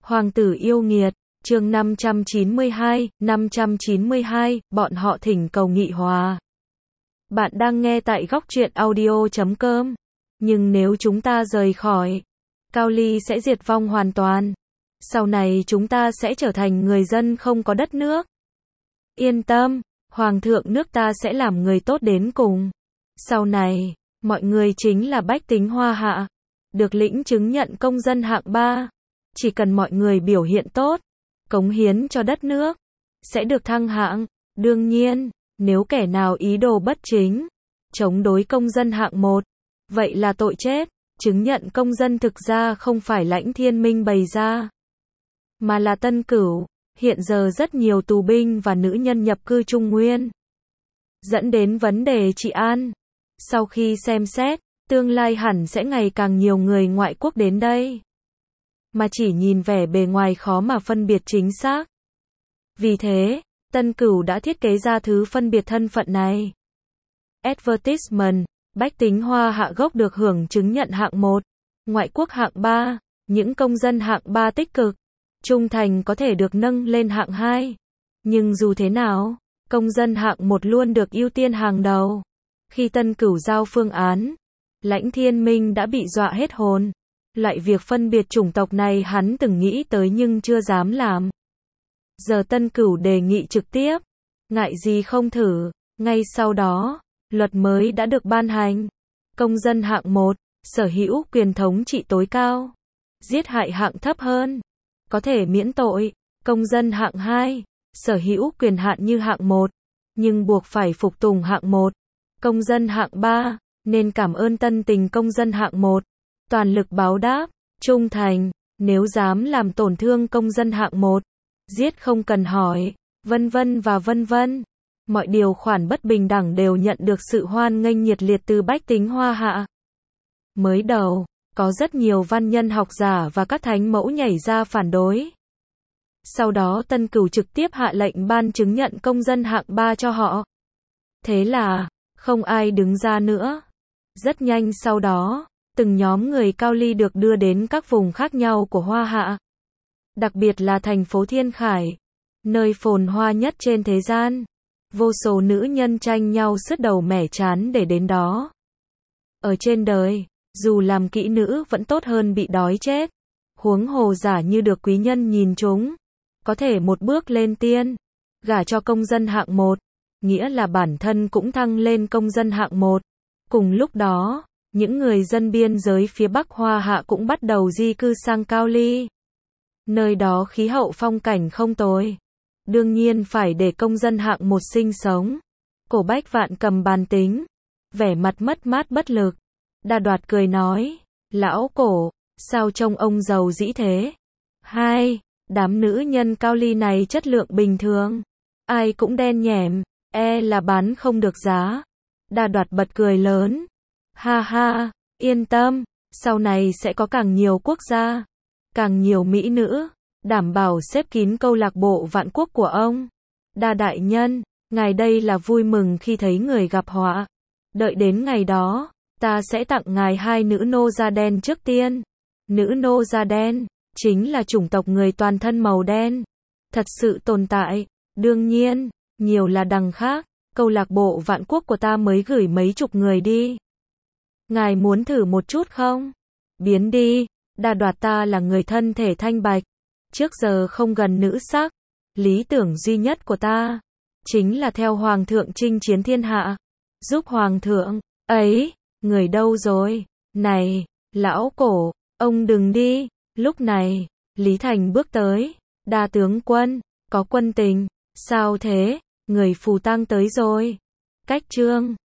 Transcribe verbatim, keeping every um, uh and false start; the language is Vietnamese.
Hoàng tử yêu nghiệt, chương năm trăm chín mươi hai, năm trăm chín mươi hai, bọn họ thỉnh cầu nghị hòa. Bạn đang nghe tại góc truyện audio chấm com. Nhưng nếu chúng ta rời khỏi, Cao Ly sẽ diệt vong hoàn toàn. Sau này chúng ta sẽ trở thành người dân không có đất nước. Yên tâm, Hoàng thượng nước ta sẽ làm người tốt đến cùng. Sau này, mọi người chính là bách tính Hoa Hạ, được lĩnh chứng nhận công dân hạng ba. Chỉ cần mọi người biểu hiện tốt, cống hiến cho đất nước, sẽ được thăng hạng. Đương nhiên, nếu kẻ nào ý đồ bất chính, chống đối công dân hạng một, vậy là tội chết. Chứng nhận công dân thực ra không phải Lãnh Thiên Minh bày ra, mà là Tân Cửu. Hiện giờ rất nhiều tù binh và nữ nhân nhập cư Trung Nguyên, dẫn đến vấn đề trị an. Sau khi xem xét, tương lai hẳn sẽ ngày càng nhiều người ngoại quốc đến đây. Mà chỉ nhìn vẻ bề ngoài khó mà phân biệt chính xác. Vì thế, Tân Cửu đã thiết kế ra thứ phân biệt thân phận này. Advertisement, bách tính Hoa Hạ gốc được hưởng chứng nhận hạng một, ngoại quốc hạng ba, những công dân hạng ba tích cực, trung thành có thể được nâng lên hạng hai. Nhưng dù thế nào, công dân hạng một luôn được ưu tiên hàng đầu. Khi Tân Cửu giao phương án, Lãnh Thiên Minh đã bị dọa hết hồn. Loại việc phân biệt chủng tộc này hắn từng nghĩ tới nhưng chưa dám làm. Giờ Tân Cửu đề nghị trực tiếp, ngại gì không thử. Ngay sau đó, luật mới đã được ban hành. Công dân hạng một, sở hữu quyền thống trị tối cao, giết hại hạng thấp hơn, có thể miễn tội. Công dân hạng hai, sở hữu quyền hạn như hạng một, nhưng buộc phải phục tùng hạng một. Công dân hạng ba, nên cảm ơn tân tình công dân hạng một, toàn lực báo đáp, trung thành. Nếu dám làm tổn thương công dân hạng một, giết không cần hỏi, vân vân và vân vân. Mọi điều khoản bất bình đẳng đều nhận được sự hoan nghênh nhiệt liệt từ bách tính Hoa Hạ. Mới đầu, có rất nhiều văn nhân học giả và các thánh mẫu nhảy ra phản đối. Sau đó Tân Cửu trực tiếp hạ lệnh ban chứng nhận công dân hạng ba cho họ. Thế là, không ai đứng ra nữa. Rất nhanh sau đó, từng nhóm người Cao Ly được đưa đến các vùng khác nhau của Hoa Hạ. Đặc biệt là thành phố Thiên Khải, nơi phồn hoa nhất trên thế gian. Vô số nữ nhân tranh nhau sứt đầu mẻ trán để đến đó. Ở trên đời, dù làm kỹ nữ vẫn tốt hơn bị đói chết. Huống hồ giả như được quý nhân nhìn chúng, có thể một bước lên tiên, gả cho công dân hạng một, nghĩa là bản thân cũng thăng lên công dân hạng một. Cùng lúc đó, những người dân biên giới phía Bắc Hoa Hạ cũng bắt đầu di cư sang Cao Ly. Nơi đó khí hậu phong cảnh không tồi. Đương nhiên phải để công dân hạng một sinh sống. Cổ Bách Vạn cầm bàn tính, vẻ mặt mất mát bất lực. Đa Đoạt cười nói, lão Cổ, sao trông ông giàu dĩ thế? Hai, đám nữ nhân Cao Ly này chất lượng bình thường, ai cũng đen nhẻm, e là bán không được giá. Đa Đoạt bật cười lớn, ha ha, yên tâm, sau này sẽ có càng nhiều quốc gia, càng nhiều mỹ nữ, đảm bảo xếp kín câu lạc bộ vạn quốc của ông. Đa đại nhân, ngài đây là vui mừng khi thấy người gặp họa. Đợi đến ngày đó, ta sẽ tặng ngài hai nữ nô da đen trước tiên. Nữ nô da đen, chính là chủng tộc người toàn thân màu đen. Thật sự tồn tại, đương nhiên, nhiều là đằng khác. Câu lạc bộ vạn quốc của ta mới gửi mấy chục người đi. Ngài muốn thử một chút không? Biến đi, Đa Đoạt ta là người thân thể thanh bạch. Trước giờ không gần nữ sắc. Lý tưởng duy nhất của ta, chính là theo Hoàng thượng chinh chiến thiên hạ. Giúp Hoàng thượng, ấy, người đâu rồi? Này, lão Cổ, ông đừng đi. Lúc này, Lý Thành bước tới. Đa tướng quân, có quân tình. Sao thế? Người phù tang tới rồi. Cách trương,